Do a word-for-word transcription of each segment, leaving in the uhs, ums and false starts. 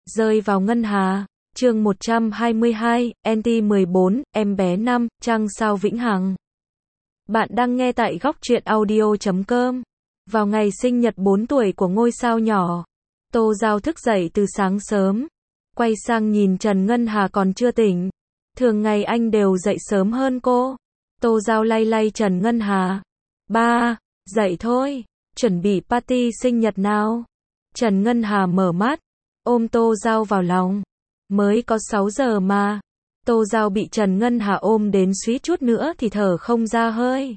Rơi vào ngân hà. Chương một trăm hai mươi hai, en tê mười bốn, em bé năm, trăng sao vĩnh hằng. Bạn đang nghe tại góc truyện audio chấm com. Vào ngày sinh nhật bốn tuổi của ngôi sao nhỏ, Tô Giao thức dậy từ sáng sớm, quay sang nhìn Trần Ngân Hà còn chưa tỉnh. Thường ngày anh đều dậy sớm hơn cô. Tô Giao lay lay Trần Ngân Hà. Ba, dậy thôi, chuẩn bị party sinh nhật nào. Trần Ngân Hà mở mắt, ôm Tô Giao vào lòng. Mới có sáu giờ mà. Tô Giao bị Trần Ngân Hà ôm đến suýt chút nữa thì thở không ra hơi.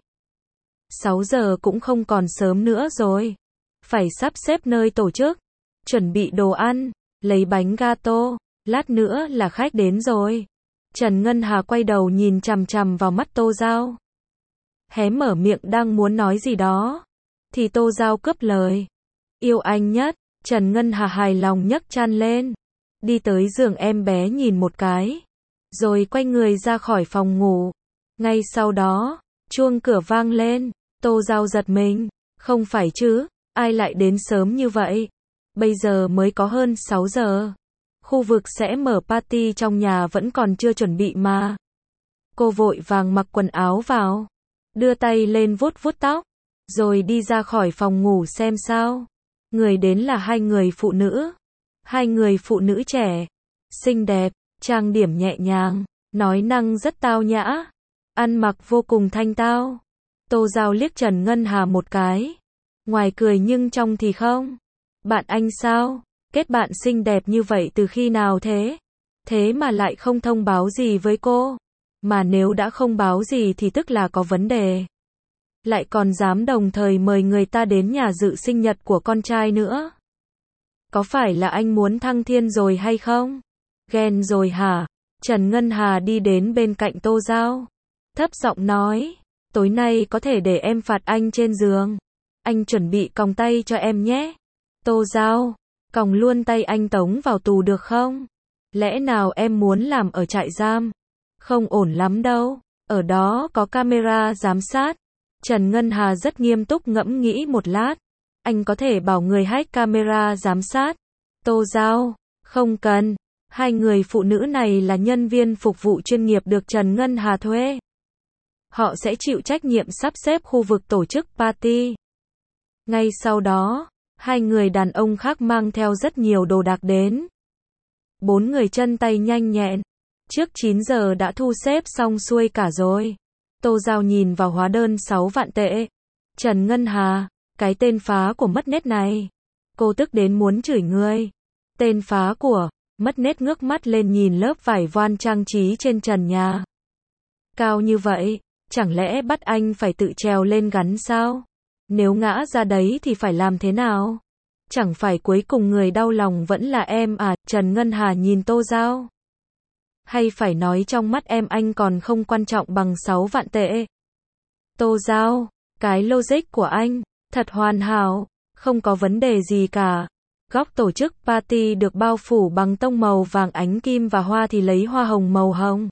sáu giờ cũng không còn sớm nữa rồi. Phải sắp xếp nơi tổ chức, chuẩn bị đồ ăn, lấy bánh gato, lát nữa là khách đến rồi. Trần Ngân Hà quay đầu nhìn chằm chằm vào mắt Tô Giao. Hé mở miệng đang muốn nói gì đó, thì Tô Giao cướp lời. Yêu anh nhất. Trần Ngân Hà hài lòng nhấc chăn lên, đi tới giường em bé nhìn một cái, rồi quay người ra khỏi phòng ngủ. Ngay sau đó, chuông cửa vang lên. Tô Giao giật mình. Không phải chứ, ai lại đến sớm như vậy? Bây giờ mới có hơn sáu giờ. Khu vực sẽ mở party trong nhà vẫn còn chưa chuẩn bị mà. Cô vội vàng mặc quần áo vào, đưa tay lên vuốt vuốt tóc, rồi đi ra khỏi phòng ngủ xem sao. Người đến là hai người phụ nữ. Hai người phụ nữ trẻ, xinh đẹp, trang điểm nhẹ nhàng, nói năng rất tao nhã, ăn mặc vô cùng thanh tao. Tô Giao liếc Trần Ngân Hà một cái, ngoài cười nhưng trong thì không. Bạn anh sao? Kết bạn xinh đẹp như vậy từ khi nào thế? Thế mà lại không thông báo gì với cô. Mà nếu đã không báo gì thì tức là có vấn đề. Lại còn dám đồng thời mời người ta đến nhà dự sinh nhật của con trai nữa. Có phải là anh muốn thăng thiên rồi hay không? Ghen rồi hả? Trần Ngân Hà đi đến bên cạnh Tô Giao, thấp giọng nói, tối nay có thể để em phạt anh trên giường. Anh chuẩn bị còng tay cho em nhé. Tô Giao, còng luôn tay anh tống vào tù được không? Lẽ nào em muốn làm ở trại giam? Không ổn lắm đâu, ở đó có camera giám sát. Trần Ngân Hà rất nghiêm túc ngẫm nghĩ một lát. Anh có thể bảo người hack camera giám sát. Tô Giao, không cần. Hai người phụ nữ này là nhân viên phục vụ chuyên nghiệp được Trần Ngân Hà thuê. Họ sẽ chịu trách nhiệm sắp xếp khu vực tổ chức party. Ngay sau đó, hai người đàn ông khác mang theo rất nhiều đồ đạc đến. Bốn người chân tay nhanh nhẹn. Trước chín giờ đã thu xếp xong xuôi cả rồi. Tô Giao nhìn vào hóa đơn sáu vạn tệ. Trần Ngân Hà, cái tên phá của mất nết này. Cô tức đến muốn chửi người. Tên phá của, mất nết ngước mắt lên nhìn lớp vải voan trang trí trên trần nhà. Cao như vậy, chẳng lẽ bắt anh phải tự trèo lên gắn sao? Nếu ngã ra đấy thì phải làm thế nào? Chẳng phải cuối cùng người đau lòng vẫn là em à? Trần Ngân Hà nhìn Tô Giao. Hay phải nói trong mắt em anh còn không quan trọng bằng sáu vạn tệ. Tô Giao, cái logic của anh, thật hoàn hảo, không có vấn đề gì cả. Góc tổ chức party được bao phủ bằng tông màu vàng ánh kim và hoa thì lấy hoa hồng màu hồng.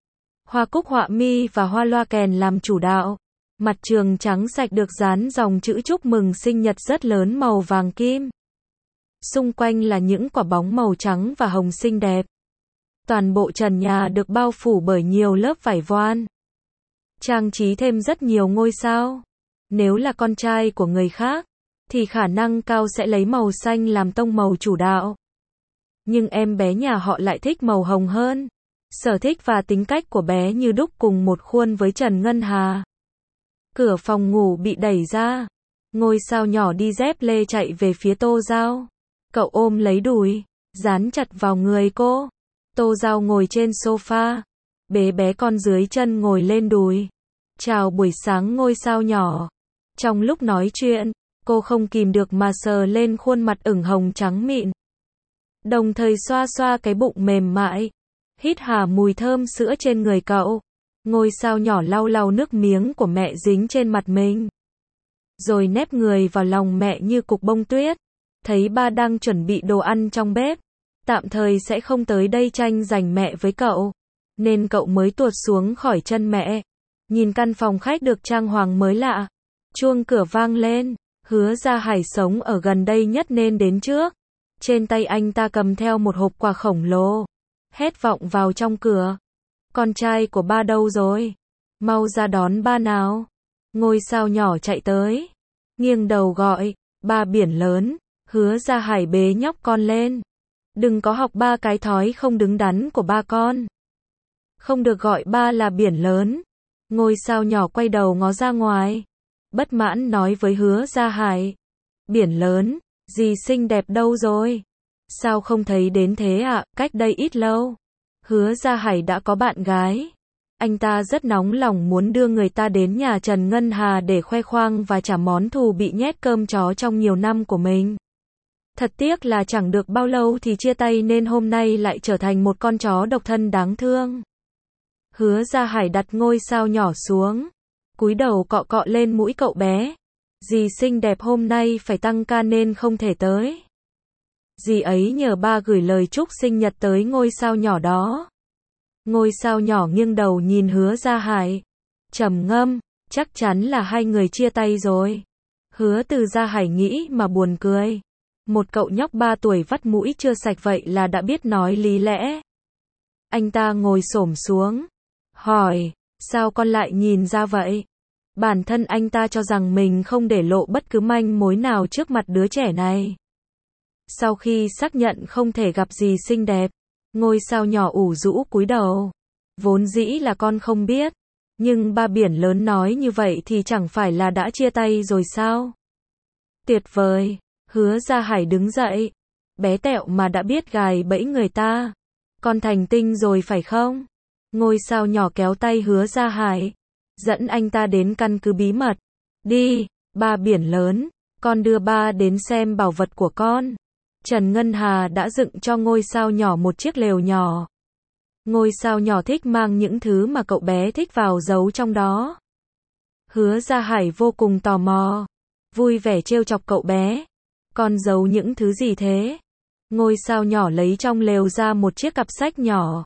Hoa cúc họa mi và hoa loa kèn làm chủ đạo. Mặt trường trắng sạch được dán dòng chữ chúc mừng sinh nhật rất lớn màu vàng kim. Xung quanh là những quả bóng màu trắng và hồng xinh đẹp. Toàn bộ trần nhà được bao phủ bởi nhiều lớp vải voan. Trang trí thêm rất nhiều ngôi sao. Nếu là con trai của người khác, thì khả năng cao sẽ lấy màu xanh làm tông màu chủ đạo. Nhưng em bé nhà họ lại thích màu hồng hơn. Sở thích và tính cách của bé như đúc cùng một khuôn với Trần Ngân Hà. Cửa phòng ngủ bị đẩy ra. Ngôi sao nhỏ đi dép lê chạy về phía Tô Giao. Cậu ôm lấy đùi, dán chặt vào người cô. Tô Giao ngồi trên sofa, bế bé con dưới chân ngồi lên đùi. Chào buổi sáng ngôi sao nhỏ. Trong lúc nói chuyện, cô không kìm được mà sờ lên khuôn mặt ửng hồng trắng mịn. Đồng thời xoa xoa cái bụng mềm mại. Hít hà mùi thơm sữa trên người cậu. Ngôi sao nhỏ lau lau nước miếng của mẹ dính trên mặt mình. Rồi nép người vào lòng mẹ như cục bông tuyết. Thấy ba đang chuẩn bị đồ ăn trong bếp. Tạm thời sẽ không tới đây tranh giành mẹ với cậu. Nên cậu mới tuột xuống khỏi chân mẹ. Nhìn căn phòng khách được trang hoàng mới lạ. Chuông cửa vang lên. Hứa Gia Hải sống ở gần đây nhất nên đến trước. Trên tay anh ta cầm theo một hộp quà khổng lồ. Hét vọng vào trong cửa. Con trai của ba đâu rồi? Mau ra đón ba nào. Ngôi sao nhỏ chạy tới. Nghiêng đầu gọi, ba biển lớn. Hứa Gia Hải bế nhóc con lên. Đừng có học ba cái thói không đứng đắn của ba con. Không được gọi ba là biển lớn. Ngôi sao nhỏ quay đầu ngó ra ngoài. Bất mãn nói với Hứa Gia Hải. Biển lớn, dì xinh đẹp đâu rồi? Sao không thấy đến thế ạ, à? Cách đây ít lâu. Hứa Gia Hải đã có bạn gái. Anh ta rất nóng lòng muốn đưa người ta đến nhà Trần Ngân Hà để khoe khoang và trả món thù bị nhét cơm chó trong nhiều năm của mình. Thật tiếc là chẳng được bao lâu thì chia tay nên hôm nay lại trở thành một con chó độc thân đáng thương. Hứa Gia Hải đặt ngôi sao nhỏ xuống, cúi đầu cọ cọ lên mũi cậu bé. Dì xinh đẹp hôm nay phải tăng ca nên không thể tới. Dì ấy nhờ ba gửi lời chúc sinh nhật tới ngôi sao nhỏ đó. Ngôi sao nhỏ nghiêng đầu nhìn Hứa Gia Hải, trầm ngâm, chắc chắn là hai người chia tay rồi. Hứa Từ Gia Hải nghĩ mà buồn cười. Một cậu nhóc ba tuổi vắt mũi chưa sạch vậy là đã biết nói lý lẽ. Anh ta ngồi xổm xuống, hỏi, sao con lại nhìn ra vậy? Bản thân anh ta cho rằng mình không để lộ bất cứ manh mối nào trước mặt đứa trẻ này. Sau khi xác nhận không thể gặp gì xinh đẹp, ngôi sao nhỏ ủ rũ cúi đầu. Vốn dĩ là con không biết, nhưng ba biển lớn nói như vậy thì chẳng phải là đã chia tay rồi sao? Tuyệt vời, Hứa Gia Hải đứng dậy. Bé tẹo mà đã biết gài bẫy người ta. Con thành tinh rồi phải không? Ngôi sao nhỏ kéo tay Hứa Gia Hải, dẫn anh ta đến căn cứ bí mật. Đi, ba biển lớn, con đưa ba đến xem bảo vật của con. Trần Ngân Hà đã dựng cho ngôi sao nhỏ một chiếc lều nhỏ. Ngôi sao nhỏ thích mang những thứ mà cậu bé thích vào giấu trong đó. Hứa Gia Hải vô cùng tò mò, vui vẻ trêu chọc cậu bé. Con giấu những thứ gì thế? Ngôi sao nhỏ lấy trong lều ra một chiếc cặp sách nhỏ.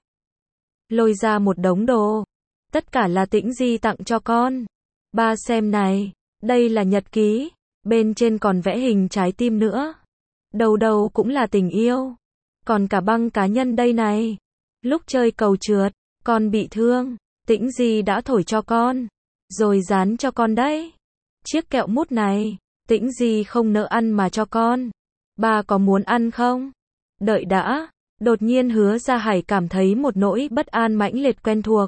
Lôi ra một đống đồ. Tất cả là Tĩnh Di tặng cho con. Ba xem này, đây là nhật ký, bên trên còn vẽ hình trái tim nữa. Đầu đầu cũng là tình yêu. Còn cả băng cá nhân đây này. Lúc chơi cầu trượt, con bị thương, Tĩnh Di đã thổi cho con, rồi dán cho con đấy. Chiếc kẹo mút này, Tĩnh Di không nỡ ăn mà cho con. Ba có muốn ăn không? Đợi đã. Đột nhiên Hứa Gia Hải cảm thấy một nỗi bất an mãnh liệt quen thuộc.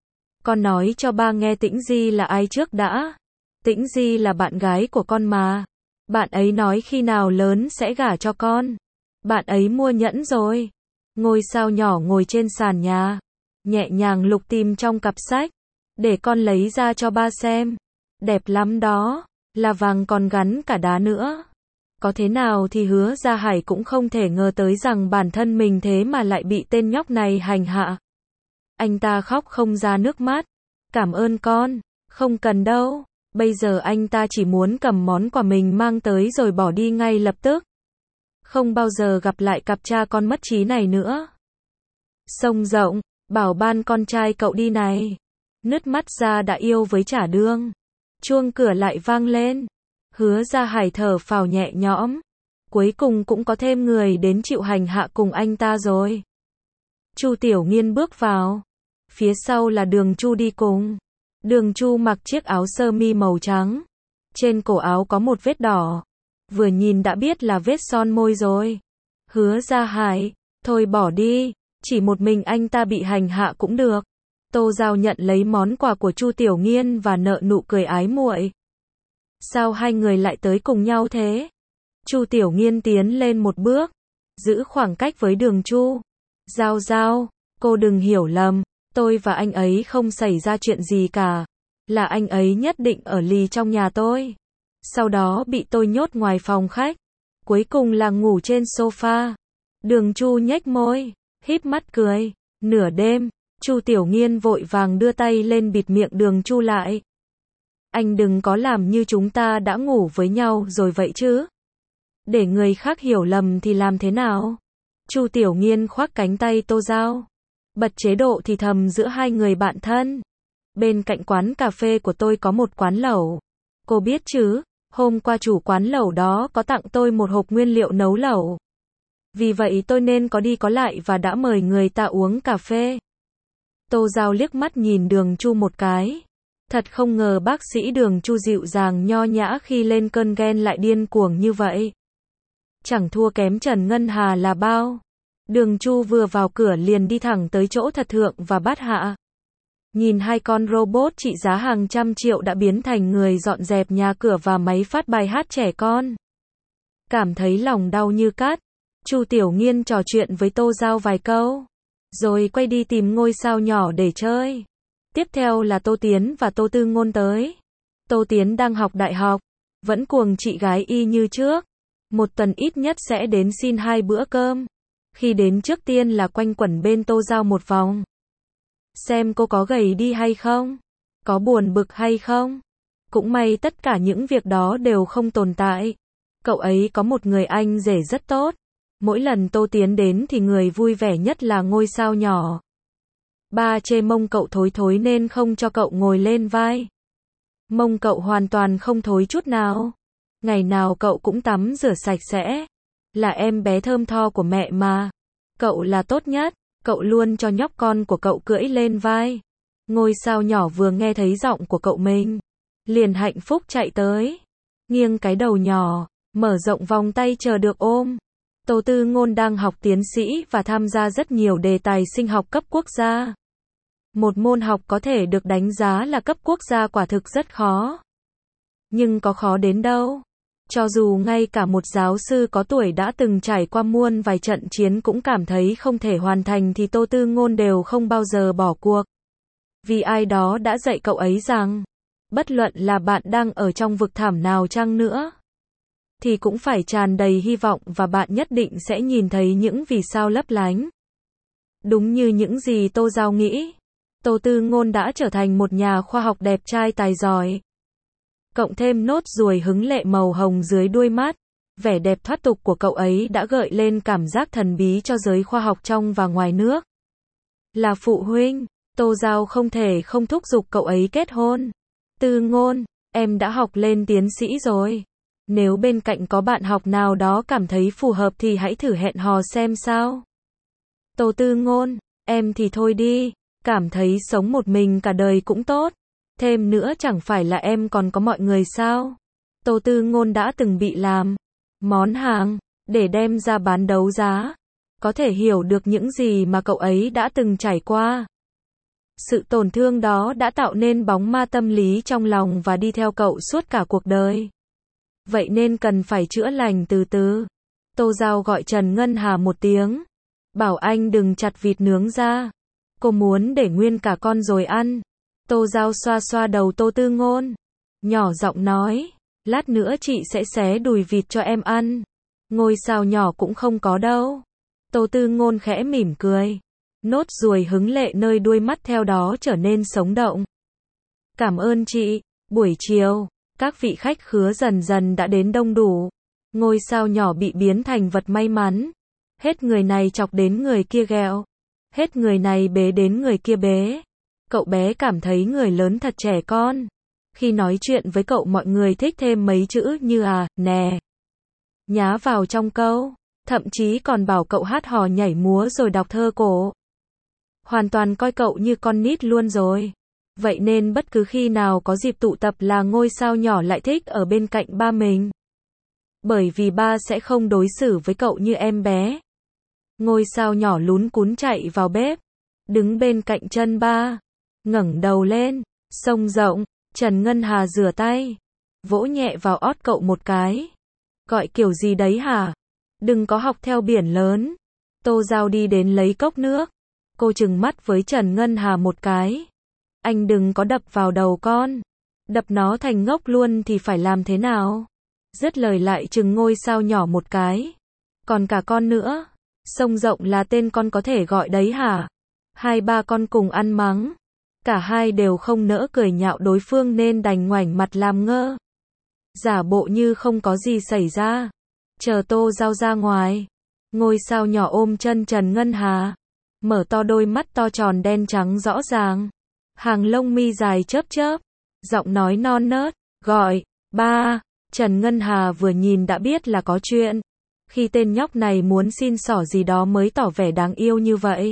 Con nói cho ba nghe Tĩnh Di là ai trước đã. Tĩnh Di là bạn gái của con mà. Bạn ấy nói khi nào lớn sẽ gả cho con. Bạn ấy mua nhẫn rồi. Ngôi sao nhỏ ngồi trên sàn nhà, nhẹ nhàng lục tìm trong cặp sách. Để con lấy ra cho ba xem. Đẹp lắm đó, là vàng còn gắn cả đá nữa. Có thế nào thì Hứa Gia Hải cũng không thể ngờ tới rằng bản thân mình thế mà lại bị tên nhóc này hành hạ. Anh ta khóc không ra nước mắt. Cảm ơn con, không cần đâu. Bây giờ anh ta chỉ muốn cầm món quà mình mang tới rồi bỏ đi ngay lập tức. Không bao giờ gặp lại cặp cha con mất trí này nữa. Sông rộng, bảo ban con trai cậu đi này. Nứt mắt ra đã yêu với trả đương. Chuông cửa lại vang lên. Hứa Gia Hải thở phào nhẹ nhõm. Cuối cùng cũng có thêm người đến chịu hành hạ cùng anh ta rồi. Chu Tiểu Nghiên bước vào. Phía sau là Đường Chu đi cùng. Đường Chu mặc chiếc áo sơ mi màu trắng. Trên cổ áo có một vết đỏ. Vừa nhìn đã biết là vết son môi rồi. Hứa Gia Hải, thôi bỏ đi, chỉ một mình anh ta bị hành hạ cũng được. Tô Giao nhận lấy món quà của Chu Tiểu Nghiên và nở nụ cười ái muội. Sao hai người lại tới cùng nhau thế? Chu Tiểu Nghiên tiến lên một bước, giữ khoảng cách với Đường Chu. Giao Giao, cô đừng hiểu lầm, tôi và anh ấy không xảy ra chuyện gì cả. Là anh ấy nhất định ở lì trong nhà tôi. Sau đó bị tôi nhốt ngoài phòng khách. Cuối cùng là ngủ trên sofa. Đường Chu nhếch môi, híp mắt cười. Nửa đêm, Chu Tiểu Nghiên vội vàng đưa tay lên bịt miệng Đường Chu lại. Anh đừng có làm như chúng ta đã ngủ với nhau rồi vậy chứ. Để người khác hiểu lầm thì làm thế nào? Chu Tiểu Nghiên khoác cánh tay Tô Giao. Bật chế độ thì thầm giữa hai người bạn thân. Bên cạnh quán cà phê của tôi có một quán lẩu. Cô biết chứ, hôm qua chủ quán lẩu đó có tặng tôi một hộp nguyên liệu nấu lẩu. Vì vậy tôi nên có đi có lại và đã mời người ta uống cà phê. Tô Giao liếc mắt nhìn Đường Chu một cái. Thật không ngờ bác sĩ Đường Chu dịu dàng nho nhã khi lên cơn ghen lại điên cuồng như vậy. Chẳng thua kém Trần Ngân Hà là bao. Đường Chu vừa vào cửa liền đi thẳng tới chỗ Thật Thượng và Bát Hạ. Nhìn hai con robot trị giá hàng trăm triệu đã biến thành người dọn dẹp nhà cửa và máy phát bài hát trẻ con. Cảm thấy lòng đau như cắt. Chu Tiểu Nghiên trò chuyện với Tô Giao vài câu, rồi quay đi tìm ngôi sao nhỏ để chơi. Tiếp theo là Tô Tiến và Tô Tư Ngôn tới. Tô Tiến đang học đại học, vẫn cuồng chị gái y như trước. Một tuần ít nhất sẽ đến xin hai bữa cơm. Khi đến trước tiên là quanh quẩn bên Tô Giao một vòng. Xem cô có gầy đi hay không? Có buồn bực hay không? Cũng may tất cả những việc đó đều không tồn tại. Cậu ấy có một người anh rể rất tốt. Mỗi lần Tô Tiến đến thì người vui vẻ nhất là ngôi sao nhỏ. Ba chê mông cậu thối thối nên không cho cậu ngồi lên vai. Mông cậu hoàn toàn không thối chút nào. Ngày nào cậu cũng tắm rửa sạch sẽ. Là em bé thơm tho của mẹ mà. Cậu là tốt nhất. Cậu luôn cho nhóc con của cậu cưỡi lên vai. Ngôi sao nhỏ vừa nghe thấy giọng của cậu mình, liền hạnh phúc chạy tới. Nghiêng cái đầu nhỏ, mở rộng vòng tay chờ được ôm. Tô Tư Ngôn đang học tiến sĩ và tham gia rất nhiều đề tài sinh học cấp quốc gia. Một môn học có thể được đánh giá là cấp quốc gia quả thực rất khó. Nhưng có khó đến đâu. Cho dù ngay cả một giáo sư có tuổi đã từng trải qua muôn vài trận chiến cũng cảm thấy không thể hoàn thành thì Tô Tư Ngôn đều không bao giờ bỏ cuộc. Vì ai đó đã dạy cậu ấy rằng, bất luận là bạn đang ở trong vực thẳm nào chăng nữa, thì cũng phải tràn đầy hy vọng và bạn nhất định sẽ nhìn thấy những vì sao lấp lánh. Đúng như những gì Tô Giao nghĩ, Tô Tư Ngôn đã trở thành một nhà khoa học đẹp trai tài giỏi. Cộng thêm nốt ruồi hứng lệ màu hồng dưới đuôi mắt, vẻ đẹp thoát tục của cậu ấy đã gợi lên cảm giác thần bí cho giới khoa học trong và ngoài nước. Là phụ huynh, Tô Giao không thể không thúc giục cậu ấy kết hôn. Tư Ngôn, em đã học lên tiến sĩ rồi. Nếu bên cạnh có bạn học nào đó cảm thấy phù hợp thì hãy thử hẹn hò xem sao. Tô Tư Ngôn, em thì thôi đi, cảm thấy sống một mình cả đời cũng tốt. Thêm nữa chẳng phải là em còn có mọi người sao? Tô Tư Ngôn đã từng bị làm món hàng để đem ra bán đấu giá. Có thể hiểu được những gì mà cậu ấy đã từng trải qua. Sự tổn thương đó đã tạo nên bóng ma tâm lý trong lòng và đi theo cậu suốt cả cuộc đời. Vậy nên cần phải chữa lành từ từ. Tô Giao gọi Trần Ngân Hà một tiếng. Bảo anh đừng chặt vịt nướng ra. Cô muốn để nguyên cả con rồi ăn. Tô Giao xoa xoa đầu Tô Tư Ngôn. Nhỏ giọng nói. Lát nữa chị sẽ xé đùi vịt cho em ăn. Ngôi sao nhỏ cũng không có đâu. Tô Tư Ngôn khẽ mỉm cười. Nốt ruồi hứng lệ nơi đuôi mắt theo đó trở nên sống động. Cảm ơn chị. Buổi chiều, các vị khách khứa dần dần đã đến đông đủ. Ngôi sao nhỏ bị biến thành vật may mắn. Hết người này chọc đến người kia ghẹo. Hết người này bế đến người kia bế. Cậu bé cảm thấy người lớn thật trẻ con. Khi nói chuyện với cậu mọi người thích thêm mấy chữ như à, nè, nhá vào trong câu. Thậm chí còn bảo cậu hát hò nhảy múa rồi đọc thơ cổ. Hoàn toàn coi cậu như con nít luôn rồi. Vậy nên bất cứ khi nào có dịp tụ tập là ngôi sao nhỏ lại thích ở bên cạnh ba mình. Bởi vì ba sẽ không đối xử với cậu như em bé. Ngôi sao nhỏ lún cún chạy vào bếp. Đứng bên cạnh chân ba. Ngẩng đầu lên. Sông rộng. Trần Ngân Hà rửa tay. Vỗ nhẹ vào ót cậu một cái. Gọi kiểu gì đấy hả? Đừng có học theo biển lớn. Tô Giao đi đến lấy cốc nước. Cô trừng mắt với Trần Ngân Hà một cái. Anh đừng có đập vào đầu con. Đập nó thành ngốc luôn thì phải làm thế nào? Dứt lời lại trừng ngôi sao nhỏ một cái. Còn cả con nữa. Sông rộng là tên con có thể gọi đấy hả? Hai ba con cùng ăn mắng. Cả hai đều không nỡ cười nhạo đối phương nên đành ngoảnh mặt làm ngơ. Giả bộ như không có gì xảy ra. Chờ Tô Giao ra ngoài. Ngôi sao nhỏ ôm chân Trần Ngân Hà. Mở to đôi mắt to tròn đen trắng rõ ràng. Hàng lông mi dài chớp chớp. Giọng nói non nớt. Gọi, ba. Trần Ngân Hà vừa nhìn đã biết là có chuyện. khi tên nhóc này muốn xin xỏ gì đó mới tỏ vẻ đáng yêu như vậy.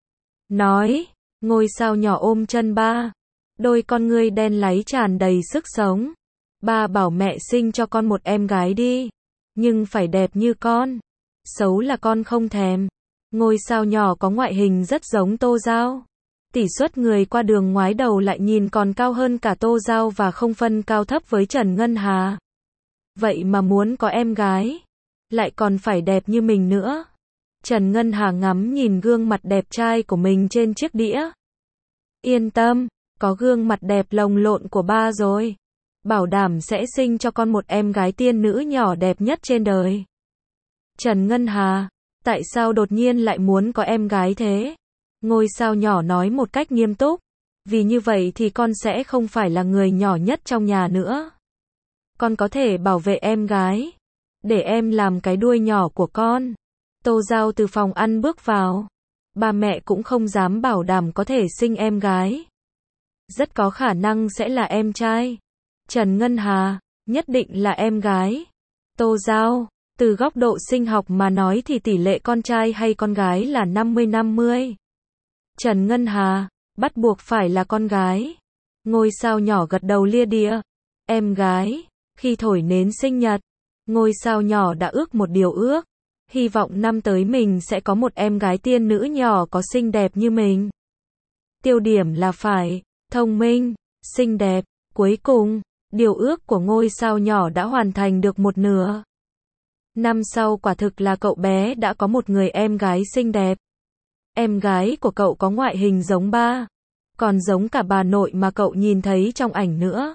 Nói, ngôi sao nhỏ ôm chân ba. Đôi con ngươi đen láy tràn đầy sức sống. Ba bảo mẹ sinh cho con một em gái đi. Nhưng phải đẹp như con. Xấu là con không thèm. Ngôi sao nhỏ có ngoại hình rất giống Tô Giao. Tỷ suất người qua đường ngoái đầu lại nhìn còn cao hơn cả Tô Giao và không phân cao thấp với Trần Ngân Hà. Vậy mà muốn có em gái, lại còn phải đẹp như mình nữa. Trần Ngân Hà ngắm nhìn gương mặt đẹp trai của mình trên chiếc đĩa. Yên tâm, có gương mặt đẹp lồng lộn của ba rồi. Bảo đảm sẽ sinh cho con một em gái tiên nữ nhỏ đẹp nhất trên đời. Trần Ngân Hà, tại sao đột nhiên lại muốn có em gái thế? Ngôi sao nhỏ nói một cách nghiêm túc. Vì như vậy thì con sẽ không phải là người nhỏ nhất trong nhà nữa. Con có thể bảo vệ em gái. Để em làm cái đuôi nhỏ của con. Tô Giao từ phòng ăn bước vào. Ba mẹ cũng không dám bảo đảm có thể sinh em gái. Rất có khả năng sẽ là em trai. Trần Ngân Hà, nhất định là em gái. Tô Giao, từ góc độ sinh học mà nói thì tỷ lệ con trai hay con gái là năm mươi năm mươi. Trần Ngân Hà, bắt buộc phải là con gái. Ngôi sao nhỏ gật đầu lia địa. Em gái, khi thổi nến sinh nhật, ngôi sao nhỏ đã ước một điều ước. Hy vọng năm tới mình sẽ có một em gái tiên nữ nhỏ có xinh đẹp như mình. Tiêu điểm là phải thông minh, xinh đẹp. Cuối cùng, điều ước của ngôi sao nhỏ đã hoàn thành được một nửa. Năm sau quả thực là cậu bé đã có một người em gái xinh đẹp. Em gái của cậu có ngoại hình giống ba, còn giống cả bà nội mà cậu nhìn thấy trong ảnh nữa.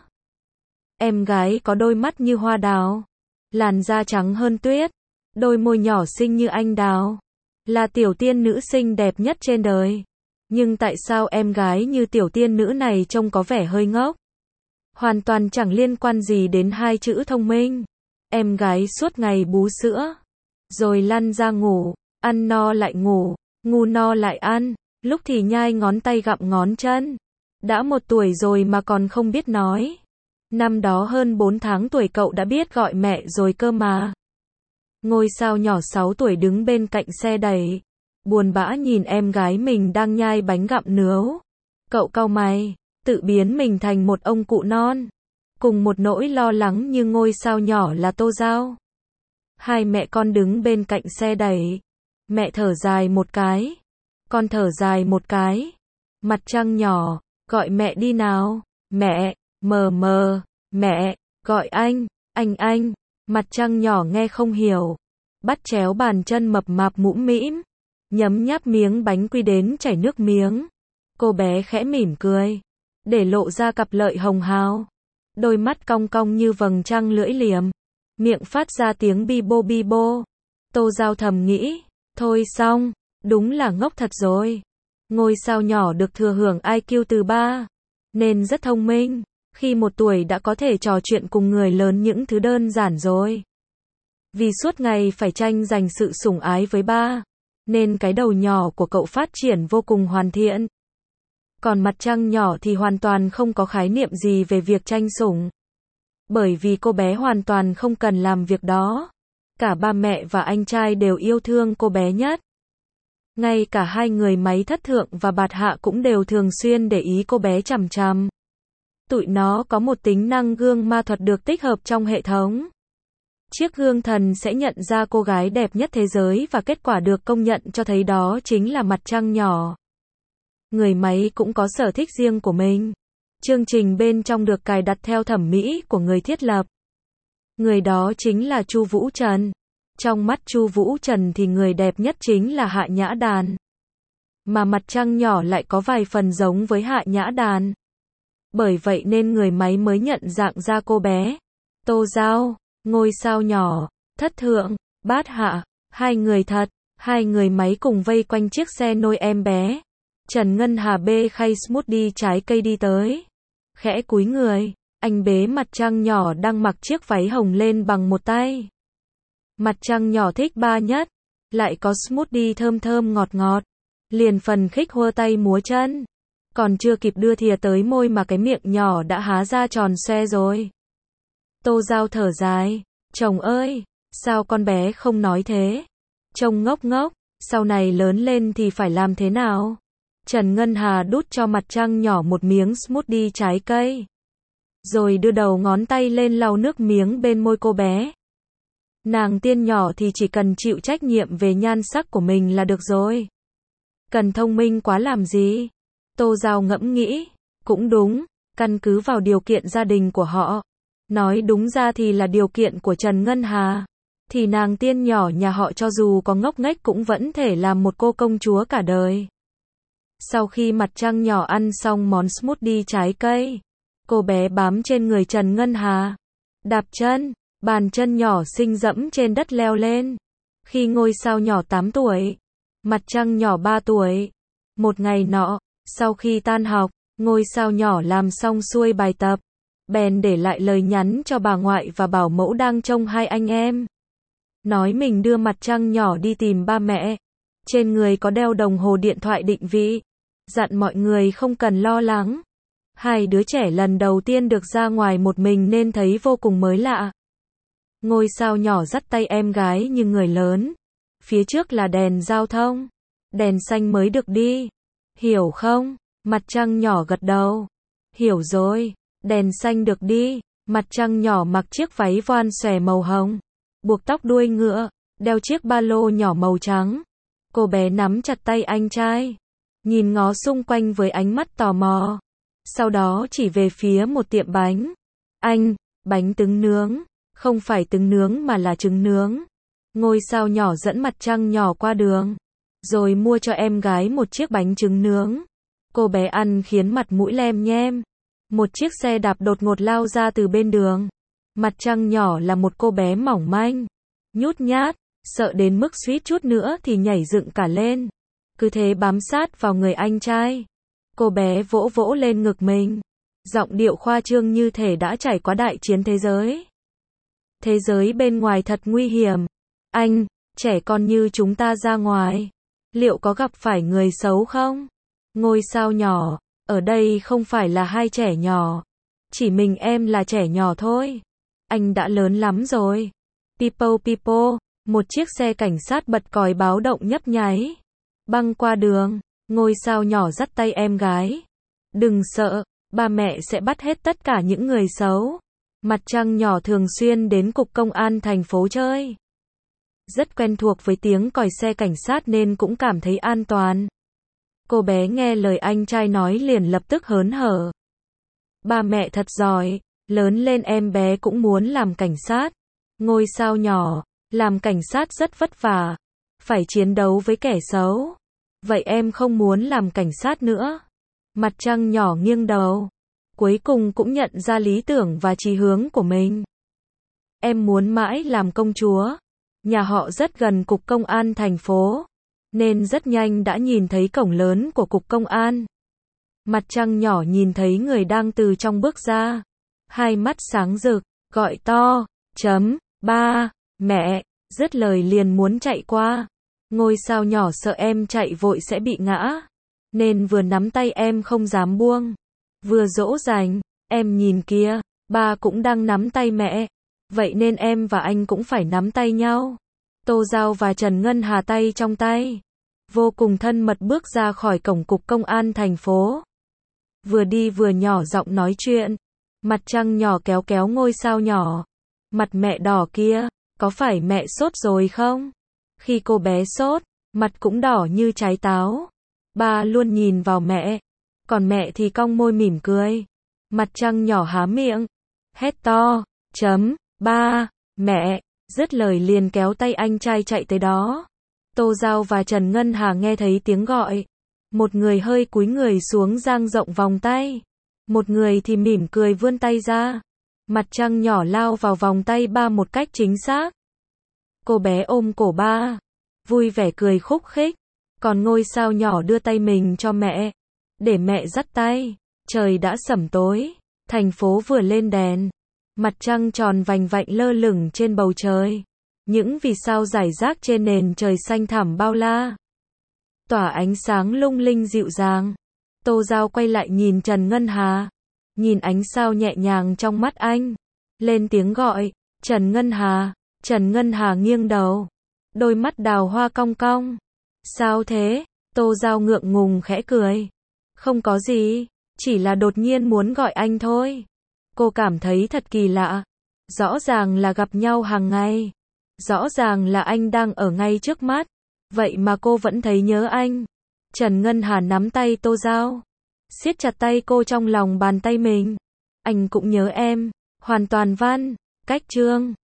Em gái có đôi mắt như hoa đào, làn da trắng hơn tuyết, đôi môi nhỏ xinh như anh đào. Là tiểu tiên nữ xinh đẹp nhất trên đời. Nhưng tại sao em gái như tiểu tiên nữ này trông có vẻ hơi ngốc? Hoàn toàn chẳng liên quan gì đến hai chữ thông minh. Em gái suốt ngày bú sữa, rồi lăn ra ngủ, ăn no lại ngủ, ngu no lại ăn, lúc thì nhai ngón tay gặm ngón chân. Đã một tuổi rồi mà còn không biết nói. Năm đó hơn bốn tháng tuổi cậu đã biết gọi mẹ rồi cơ mà. Ngôi sao nhỏ sáu tuổi đứng bên cạnh xe đẩy, buồn bã nhìn em gái mình đang nhai bánh gặm nướu. Cậu cau mày, tự biến mình thành một ông cụ non. Cùng một nỗi lo lắng như ngôi sao nhỏ là Tô Giao. Hai mẹ con đứng bên cạnh xe đẩy. Mẹ thở dài một cái. Con thở dài một cái. Mặt trăng nhỏ, gọi mẹ đi nào. Mẹ, mờ mờ, mẹ, gọi anh, anh anh. Mặt trăng nhỏ nghe không hiểu. Bắt chéo bàn chân mập mạp mũm mĩm. Nhấm nháp miếng bánh quy đến chảy nước miếng. Cô bé khẽ mỉm cười, để lộ ra cặp lợi hồng hào. Đôi mắt cong cong như vầng trăng lưỡi liềm. Miệng phát ra tiếng bi bô bi bô. Tô Giao thầm nghĩ, thôi xong, đúng là ngốc thật rồi. Ngôi sao nhỏ được thừa hưởng i kiu từ ba, nên rất thông minh. Khi một tuổi đã có thể trò chuyện cùng người lớn những thứ đơn giản rồi. Vì suốt ngày phải tranh giành sự sủng ái với ba, nên cái đầu nhỏ của cậu phát triển vô cùng hoàn thiện. Còn mặt trăng nhỏ thì hoàn toàn không có khái niệm gì về việc tranh sủng. Bởi vì cô bé hoàn toàn không cần làm việc đó. Cả ba mẹ và anh trai đều yêu thương cô bé nhất. Ngay cả hai người máy thất thượng và bạt hạ cũng đều thường xuyên để ý cô bé chằm chằm. Tụi nó có một tính năng gương ma thuật được tích hợp trong hệ thống. Chiếc gương thần sẽ nhận ra cô gái đẹp nhất thế giới và kết quả được công nhận cho thấy đó chính là mặt trăng nhỏ. Người máy cũng có sở thích riêng của mình. Chương trình bên trong được cài đặt theo thẩm mỹ của người thiết lập. Người đó chính là Chu Vũ Trần. Trong mắt Chu Vũ Trần thì người đẹp nhất chính là Hạ Nhã Đàn. Mà mặt trăng nhỏ lại có vài phần giống với Hạ Nhã Đàn. Bởi vậy nên người máy mới nhận dạng ra cô bé. Tô Giao, ngôi sao nhỏ, thất thượng, bát hạ, hai người thật, hai người máy cùng vây quanh chiếc xe nôi em bé. Trần Ngân Hà bê khay smoothie trái cây đi tới. Khẽ cúi người, anh bế mặt trăng nhỏ đang mặc chiếc váy hồng lên bằng một tay. Mặt trăng nhỏ thích ba nhất, lại có smoothie thơm thơm ngọt ngọt. Liền phần khích hua tay múa chân. Còn chưa kịp đưa thìa tới môi mà cái miệng nhỏ đã há ra tròn xoe rồi. Tô Giao thở dài, chồng ơi, Sao con bé không nói thế? Trông ngốc ngốc, sau này lớn lên thì phải làm thế nào? Trần Ngân Hà đút cho mặt trăng nhỏ một miếng smoothie trái cây. Rồi đưa đầu ngón tay lên lau nước miếng bên môi cô bé. Nàng tiên nhỏ thì chỉ cần chịu trách nhiệm về nhan sắc của mình là được rồi. Cần thông minh quá làm gì? Tô Giao ngẫm nghĩ. Cũng đúng, căn cứ vào điều kiện gia đình của họ. Nói đúng ra thì là điều kiện của Trần Ngân Hà. Thì nàng tiên nhỏ nhà họ cho dù có ngốc nghếch cũng vẫn thể làm một cô công chúa cả đời. Sau khi mặt trăng nhỏ ăn xong món smoothie trái cây, cô bé bám trên người Trần Ngân Hà. Đạp chân, bàn chân nhỏ xinh dẫm trên đất leo lên. Khi ngôi sao nhỏ tám tuổi, mặt trăng nhỏ ba tuổi. Một ngày nọ, sau khi tan học, ngôi sao nhỏ làm xong xuôi bài tập, bèn để lại lời nhắn cho bà ngoại và bảo mẫu đang trông hai anh em. Nói mình đưa mặt trăng nhỏ đi tìm ba mẹ. Trên người có đeo đồng hồ điện thoại định vị. Dặn mọi người không cần lo lắng. Hai đứa trẻ lần đầu tiên được ra ngoài một mình nên thấy vô cùng mới lạ. Ngôi sao nhỏ dắt tay em gái như người lớn. Phía trước là đèn giao thông. Đèn xanh mới được đi. Hiểu không? Mặt trăng nhỏ gật đầu. Hiểu rồi. Đèn xanh được đi. Mặt trăng nhỏ mặc chiếc váy voan xòe màu hồng. Buộc tóc đuôi ngựa. Đeo chiếc ba lô nhỏ màu trắng. Cô bé nắm chặt tay anh trai. Nhìn ngó xung quanh với ánh mắt tò mò. Sau đó chỉ về phía một tiệm bánh. Anh, bánh trứng nướng. Không phải trứng nướng mà là trứng nướng. Ngôi sao nhỏ dẫn mặt trăng nhỏ qua đường. Rồi mua cho em gái một chiếc bánh trứng nướng. Cô bé ăn khiến mặt mũi lem nhem. Một chiếc xe đạp đột ngột lao ra từ bên đường. Mặt trăng nhỏ là một cô bé mỏng manh, nhút nhát, sợ đến mức suýt chút nữa thì nhảy dựng cả lên. Cứ thế bám sát vào người anh trai. Cô bé vỗ vỗ lên ngực mình. Giọng điệu khoa trương như thể đã trải qua đại chiến thế giới. Thế giới bên ngoài thật nguy hiểm. Anh, trẻ con như chúng ta ra ngoài. Liệu có gặp phải người xấu không? Ngôi sao nhỏ, ở đây không phải là hai trẻ nhỏ. Chỉ mình em là trẻ nhỏ thôi. Anh đã lớn lắm rồi. Pipo pipo, một chiếc xe cảnh sát bật còi báo động nhấp nháy. Băng qua đường, ngôi sao nhỏ dắt tay em gái. Đừng sợ, ba mẹ sẽ bắt hết tất cả những người xấu. Mặt trăng nhỏ thường xuyên đến cục công an thành phố chơi. Rất quen thuộc với tiếng còi xe cảnh sát nên cũng cảm thấy an toàn. Cô bé nghe lời anh trai nói liền lập tức hớn hở. Ba mẹ thật giỏi, lớn lên em bé cũng muốn làm cảnh sát. Ngôi sao nhỏ, làm cảnh sát rất vất vả, phải chiến đấu với kẻ xấu. Vậy em không muốn làm cảnh sát nữa. Mặt trăng nhỏ nghiêng đầu. Cuối cùng cũng nhận ra lý tưởng và chí hướng của mình. Em muốn mãi làm công chúa. Nhà họ rất gần cục công an thành phố, nên rất nhanh đã nhìn thấy cổng lớn của cục công an. Mặt trăng nhỏ nhìn thấy người đang từ trong bước ra. Hai mắt sáng rực, gọi to, chấm, ba, mẹ, dứt lời liền muốn chạy qua. Ngôi sao nhỏ sợ em chạy vội sẽ bị ngã, nên vừa nắm tay em không dám buông. Vừa dỗ dành, em nhìn kia, ba cũng đang nắm tay mẹ. Vậy nên em và anh cũng phải nắm tay nhau. Tô Giao và Trần Ngân Hà tay trong tay, vô cùng thân mật bước ra khỏi cổng cục công an thành phố. Vừa đi vừa nhỏ giọng nói chuyện. Mặt trăng nhỏ kéo kéo ngôi sao nhỏ. Mặt mẹ đỏ kia, có phải mẹ sốt rồi không? Khi cô bé sốt, mặt cũng đỏ như trái táo. Ba luôn nhìn vào mẹ, còn mẹ thì cong môi mỉm cười. Mặt trăng nhỏ há miệng, hét to, chấm, ba, mẹ, dứt lời liền kéo tay anh trai chạy tới đó. Tô Giao và Trần Ngân Hà nghe thấy tiếng gọi. Một người hơi cúi người xuống dang rộng vòng tay. Một người thì mỉm cười vươn tay ra. Mặt trăng nhỏ lao vào vòng tay ba một cách chính xác. Cô bé ôm cổ ba, vui vẻ cười khúc khích. Còn ngôi sao nhỏ đưa tay mình cho mẹ, để mẹ dắt tay. Trời đã sẩm tối, thành phố vừa lên đèn. Mặt trăng tròn vành vạnh lơ lửng trên bầu trời. Những vì sao rải rác trên nền trời xanh thẳm bao la, tỏa ánh sáng lung linh dịu dàng. Tô Giao quay lại nhìn Trần Ngân Hà, nhìn ánh sao nhẹ nhàng trong mắt anh, lên tiếng gọi, Trần Ngân Hà, Trần Ngân Hà nghiêng đầu. Đôi mắt đào hoa cong cong. Sao thế? Tô Giao ngượng ngùng khẽ cười. Không có gì, chỉ là đột nhiên muốn gọi anh thôi. Cô cảm thấy thật kỳ lạ. Rõ ràng là gặp nhau hàng ngày. Rõ ràng là anh đang ở ngay trước mắt. Vậy mà cô vẫn thấy nhớ anh. Trần Ngân Hà nắm tay Tô Giao, siết chặt tay cô trong lòng bàn tay mình. Anh cũng nhớ em. Hoàn toàn văn. Cách chương.